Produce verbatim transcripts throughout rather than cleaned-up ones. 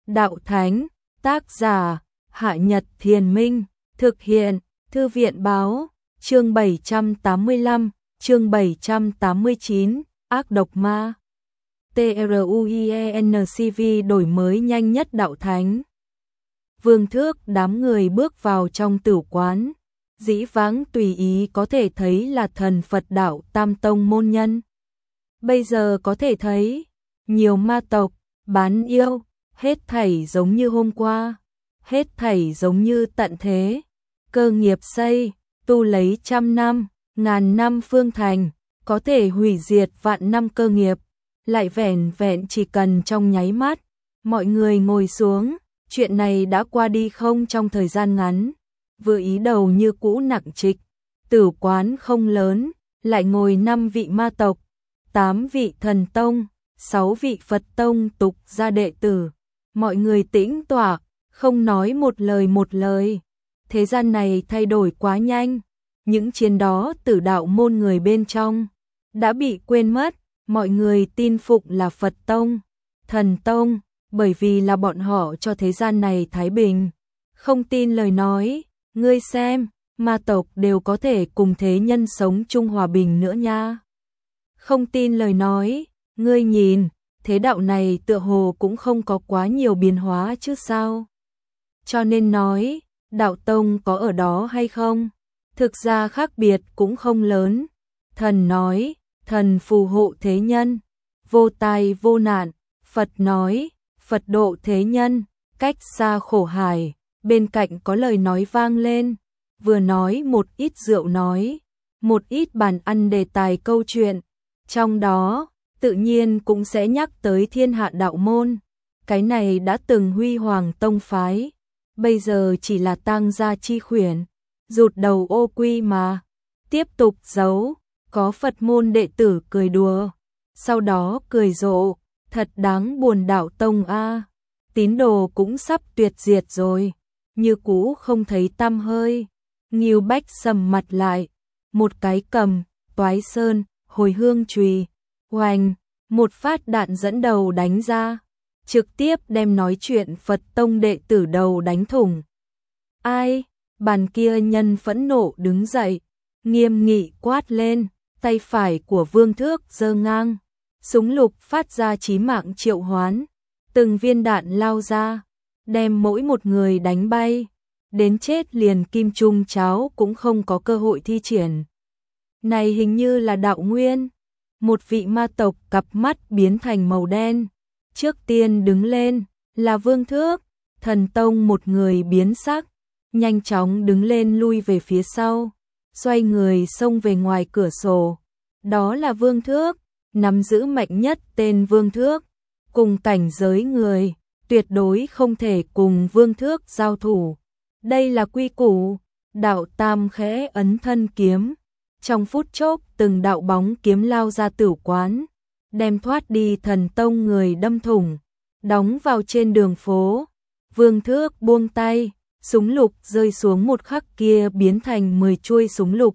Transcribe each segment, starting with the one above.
Đạo Thánh, tác giả, Hạ Nhật Thiền Minh, thực hiện, Thư viện Báo, chương bảy trăm tám mươi lăm, chương bảy trăm tám mươi chín, Ác độc ma. TRUIENCV đổi mới nhanh nhất Đạo Thánh. Vương Thước đám người bước vào trong tửu quán, dĩ vãng tùy ý có thể thấy là thần Phật đạo Tam Tông môn nhân. Bây giờ có thể thấy, nhiều ma tộc, bán yêu, hết thảy giống như hôm qua, hết thảy giống như tận thế, cơ nghiệp xây, tu lấy trăm năm, ngàn năm phương thành, có thể hủy diệt vạn năm cơ nghiệp, lại vẻn vẹn chỉ cần trong nháy mắt, mọi người ngồi xuống, chuyện này đã qua đi không trong thời gian ngắn, vừa ý đầu như cũ nặng trịch, tửu quán không lớn, lại ngồi năm vị ma tộc, tám vị thần tông, sáu vị Phật tông tục gia đệ tử, mọi người tĩnh tọa, không nói một lời một lời. Thế gian này thay đổi quá nhanh, những chiến đó tử đạo môn người bên trong đã bị quên mất, mọi người tin phục là Phật tông, thần tông, bởi vì là bọn họ cho thế gian này thái bình. Không tin lời nói, ngươi xem, ma tộc đều có thể cùng thế nhân sống chung hòa bình nữa nha. Không tin lời nói, ngươi nhìn, thế đạo này tựa hồ cũng không có quá nhiều biến hóa chứ sao. Cho nên nói, đạo tông có ở đó hay không? Thực ra khác biệt cũng không lớn. Thần nói, thần phù hộ thế nhân, vô tai vô nạn. Phật nói, Phật độ thế nhân, cách xa khổ hải. Bên cạnh có lời nói vang lên, vừa nói một ít rượu nói, một ít bàn ăn đề tài câu chuyện. Trong đó, tự nhiên cũng sẽ nhắc tới thiên hạ đạo môn. Cái này đã từng huy hoàng tông phái, bây giờ chỉ là tang gia chi khuyển, rụt đầu ô quy mà. Tiếp tục giấu, có Phật môn đệ tử cười đùa, sau đó cười rộ, thật đáng buồn đạo tông a, tín đồ cũng sắp tuyệt diệt rồi, như cũ không thấy tăm hơi. Ngưu Bách sầm mặt lại, một cái cầm, toái sơn, hồi hương chùy, hoành, một phát đạn dẫn đầu đánh ra, trực tiếp đem nói chuyện Phật tông đệ tử đầu đánh thủng. Ai? Bàn kia nhân phẫn nộ đứng dậy, nghiêm nghị quát lên, tay phải của Vương Thước giơ ngang, súng lục phát ra chí mạng triệu hoán, từng viên đạn lao ra, đem mỗi một người đánh bay, đến chết liền kim trung cháo cũng không có cơ hội thi triển. Này hình như là đạo nguyên. Một vị ma tộc cặp mắt biến thành màu đen, trước tiên đứng lên, là Vương Thước. Thần tông một người biến sắc, nhanh chóng đứng lên lui về phía sau, xoay người xông về ngoài cửa sổ. Đó là Vương Thước, nắm giữ mạnh nhất tên Vương Thước, cùng cảnh giới người, tuyệt đối không thể cùng Vương Thước giao thủ. Đây là quy củ. Đạo Tam khẽ ấn thân kiếm, trong phút chốc từng đạo bóng kiếm lao ra tửu quán, đem thoát đi thần tông người đâm thủng, đóng vào trên đường phố. Vương Thước buông tay, súng lục rơi xuống một khắc kia biến thành mười chuôi súng lục.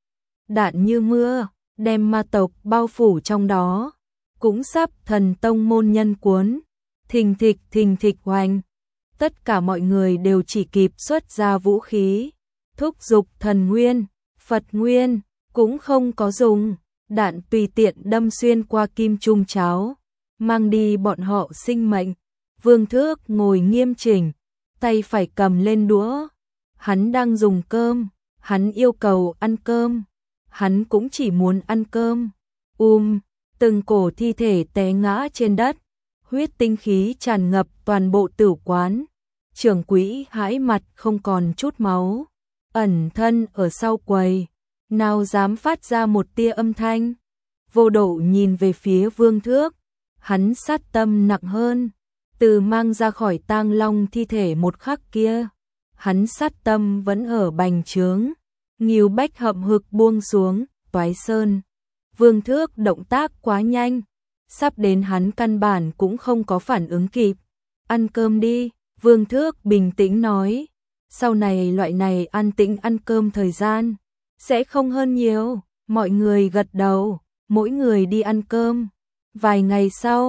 Đạn như mưa, đem ma tộc bao phủ trong đó, cũng sắp thần tông môn nhân cuốn, thình thịch thình thịch hoành. Tất cả mọi người đều chỉ kịp xuất ra vũ khí, thúc giục thần nguyên, Phật nguyên, cũng không có dùng, đạn tùy tiện đâm xuyên qua kim trung cháo, mang đi bọn họ sinh mệnh. Vương Thước ngồi nghiêm chỉnh, tay phải cầm lên đũa, hắn đang dùng cơm, hắn yêu cầu ăn cơm, hắn cũng chỉ muốn ăn cơm. Um, từng cổ thi thể té ngã trên đất, huyết tinh khí tràn ngập toàn bộ tửu quán. Trưởng quỹ hãi mặt không còn chút máu, ẩn thân ở sau quầy, nào dám phát ra một tia âm thanh. Vô Độ nhìn về phía Vương Thước, hắn sát tâm nặng hơn, từ mang ra khỏi tang long thi thể một khắc kia, hắn sát tâm vẫn ở bành trướng. Ngưu Bách hậm hực buông xuống, toái sơn. Vương Thước động tác quá nhanh, sắp đến hắn căn bản cũng không có phản ứng kịp. Ăn cơm đi, Vương Thước bình tĩnh nói, sau này loại này an tĩnh ăn cơm thời gian sẽ không hơn nhiều. Mọi người gật đầu, mỗi người đi ăn cơm. Vài ngày sau,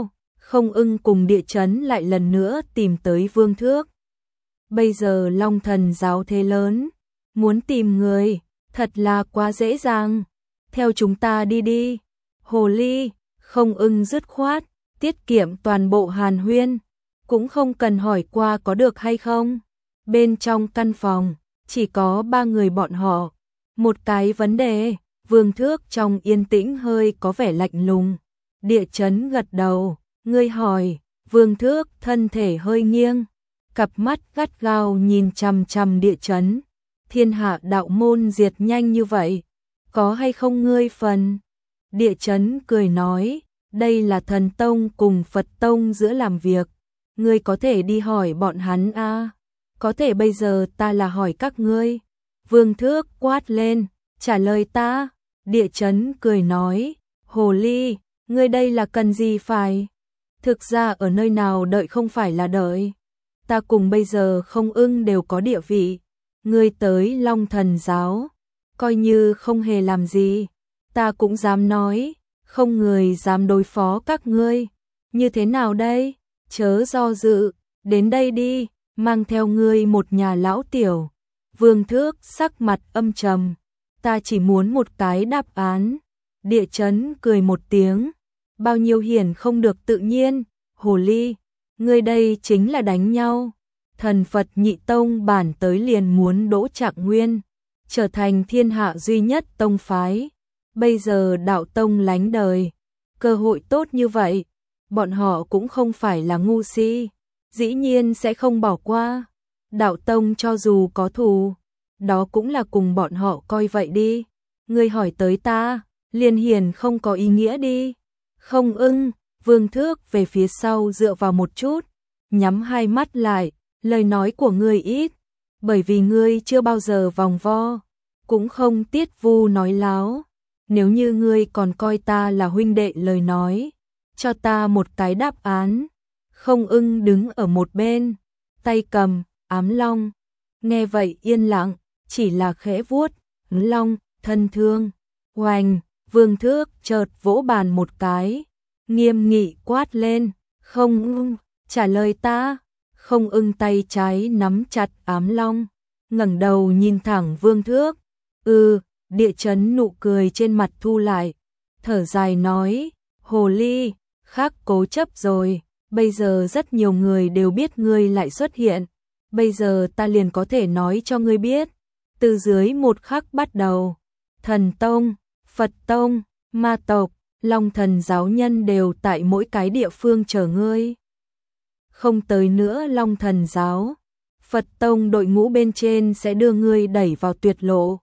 Không Ưng cùng Địa Chấn lại lần nữa tìm tới Vương Thước. Bây giờ Long Thần giáo thế lớn, muốn tìm người, thật là quá dễ dàng. Theo chúng ta đi đi. Hồ ly, Không Ưng dứt khoát, tiết kiệm toàn bộ hàn huyên, cũng không cần hỏi qua có được hay không. Bên trong căn phòng, chỉ có ba người bọn họ. Một cái vấn đề, Vương Thước trong yên tĩnh hơi có vẻ lạnh lùng. Địa Chấn gật đầu, ngươi hỏi. Vương Thước thân thể hơi nghiêng, cặp mắt gắt gao nhìn chằm chằm Địa Chấn. Thiên hạ đạo môn diệt nhanh như vậy, có hay không ngươi phần? Địa Chấn cười nói, đây là Thần Tông cùng Phật Tông giữa làm việc, ngươi có thể đi hỏi bọn hắn a. À? Có thể bây giờ ta là hỏi các ngươi. Vương Thước quát lên, trả lời ta. Địa Chấn cười nói, hồ ly, ngươi đây là cần gì phải? Thực ra ở nơi nào đợi không phải là đợi. Ta cùng bây giờ Không Ưng đều có địa vị. Ngươi tới Long Thần giáo, coi như không hề làm gì. Ta cũng dám nói, không người dám đối phó các ngươi. Như thế nào đây? Chớ do dự, đến đây đi, mang theo ngươi một nhà lão tiểu. Vương Thước sắc mặt âm trầm, ta chỉ muốn một cái đáp án. Địa Chấn cười một tiếng, bao nhiêu hiển không được tự nhiên. Hồ ly, ngươi đây chính là đánh nhau. Thần Phật Nhị Tông bản tới liền muốn đỗ Trạng Nguyên, trở thành thiên hạ duy nhất tông phái. Bây giờ đạo tông lánh đời, cơ hội tốt như vậy, bọn họ cũng không phải là ngu si, dĩ nhiên sẽ không bỏ qua. Đạo tông cho dù có thù, đó cũng là cùng bọn họ coi vậy đi. Ngươi hỏi tới ta, liền hiền không có ý nghĩa đi. Không Ưng, Vương Thước về phía sau dựa vào một chút, nhắm hai mắt lại. Lời nói của ngươi ít, bởi vì ngươi chưa bao giờ vòng vo, cũng không tiết vu nói láo. Nếu như ngươi còn coi ta là huynh đệ lời nói, cho ta một cái đáp án. Không Ưng đứng ở một bên, tay cầm ám long, nghe vậy yên lặng, chỉ là khẽ vuốt long thân thương. Oành, Vương Thước chợt vỗ bàn một cái, nghiêm nghị quát lên, Không Ưng, trả lời ta. Không Ưng tay trái nắm chặt ám long, ngẩng đầu nhìn thẳng Vương Thước. Ừ, Địa Chấn nụ cười trên mặt thu lại, thở dài nói, hồ ly, khác cố chấp rồi, bây giờ rất nhiều người đều biết ngươi lại xuất hiện, bây giờ ta liền có thể nói cho ngươi biết, từ dưới một khắc bắt đầu, Thần Tông, Phật Tông, Ma tộc, Long Thần giáo nhân đều tại mỗi cái địa phương chờ ngươi. Không tới nữa Long Thần giáo, Phật Tông đội ngũ bên trên sẽ đưa ngươi đẩy vào tuyệt lộ.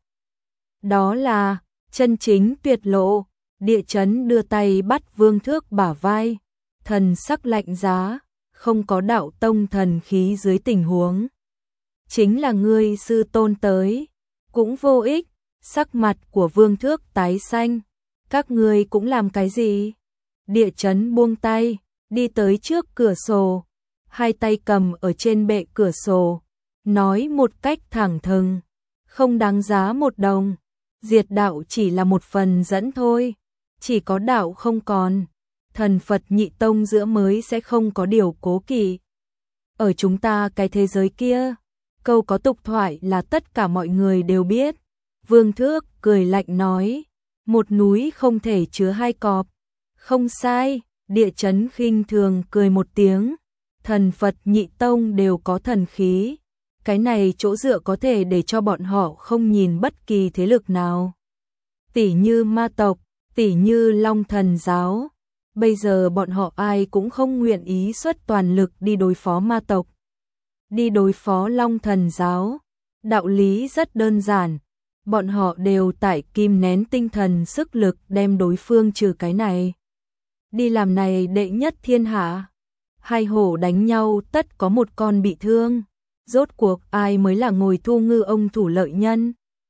Đó là chân chính tuyệt lộ. Địa Chấn đưa tay bắt Vương Thước bả vai, thần sắc lạnh giá, không có đạo tông thần khí dưới tình huống. Chính là ngươi sư tôn tới, cũng vô ích. Sắc mặt của Vương Thước tái xanh, các ngươi cũng làm cái gì? Địa Chấn buông tay, đi tới trước cửa sổ, hai tay cầm ở trên bệ cửa sổ, nói một cách thẳng thừng, không đáng giá một đồng, diệt đạo chỉ là một phần dẫn thôi, chỉ có đạo không còn, thần Phật Nhị Tông giữa mới sẽ không có điều cố kỵ. Ở chúng ta cái thế giới kia, câu có tục thoại là tất cả mọi người đều biết. Vương Thước cười lạnh nói, một núi không thể chứa hai cọp. Không sai, Địa Chấn khinh thường cười một tiếng. Thần Phật Nhị Tông đều có thần khí, cái này chỗ dựa có thể để cho bọn họ không nhìn bất kỳ thế lực nào. Tỷ như ma tộc, tỷ như Long Thần giáo, bây giờ bọn họ ai cũng không nguyện ý xuất toàn lực đi đối phó ma tộc, đi đối phó Long Thần giáo. Đạo lý rất đơn giản, bọn họ đều tại kim nén tinh thần sức lực đem đối phương trừ cái này. Đi làm này đệ nhất thiên hạ. Hai hổ đánh nhau tất có một con bị thương, rốt cuộc ai mới là ngồi thu ngư ông thủ lợi nhân?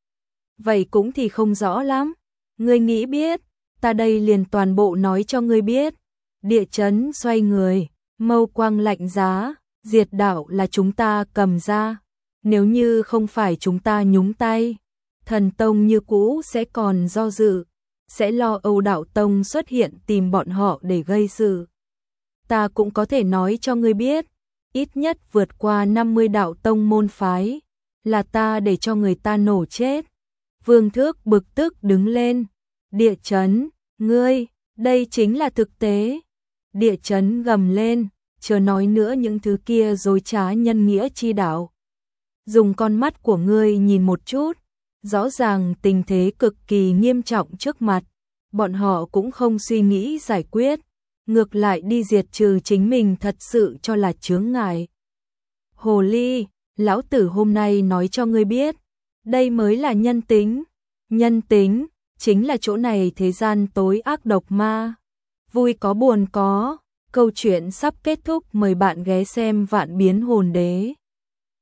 Vậy cũng thì không rõ lắm, ngươi nghĩ biết, ta đây liền toàn bộ nói cho ngươi biết. Địa Chấn xoay người, mâu quang lạnh giá, diệt đạo là chúng ta cầm ra, nếu như không phải chúng ta nhúng tay, Thần Tông như cũ sẽ còn do dự, sẽ lo âu đạo tông xuất hiện tìm bọn họ để gây sự. ta cũng có thể nói cho ngươi biết, ít nhất vượt qua năm mươi đạo tông môn phái, là ta để cho người ta nổ chết. Vương Thước bực tức đứng lên, Địa Chấn, ngươi, đây chính là thực tế. Địa Chấn gầm lên, chớ nói nữa những thứ kia dối trá nhân nghĩa chi đạo. Dùng con mắt của ngươi nhìn một chút, rõ ràng tình thế cực kỳ nghiêm trọng trước mặt, bọn họ cũng không suy nghĩ giải quyết, ngược lại đi diệt trừ chính mình thật sự cho là chướng ngại. Hồ ly, lão tử hôm nay nói cho ngươi biết, đây mới là nhân tính. Nhân tính, chính là chỗ này thế gian tối ác độc ma. Vui có buồn có, câu chuyện sắp kết thúc, mời bạn ghé xem Vạn Biến Hồn Đế.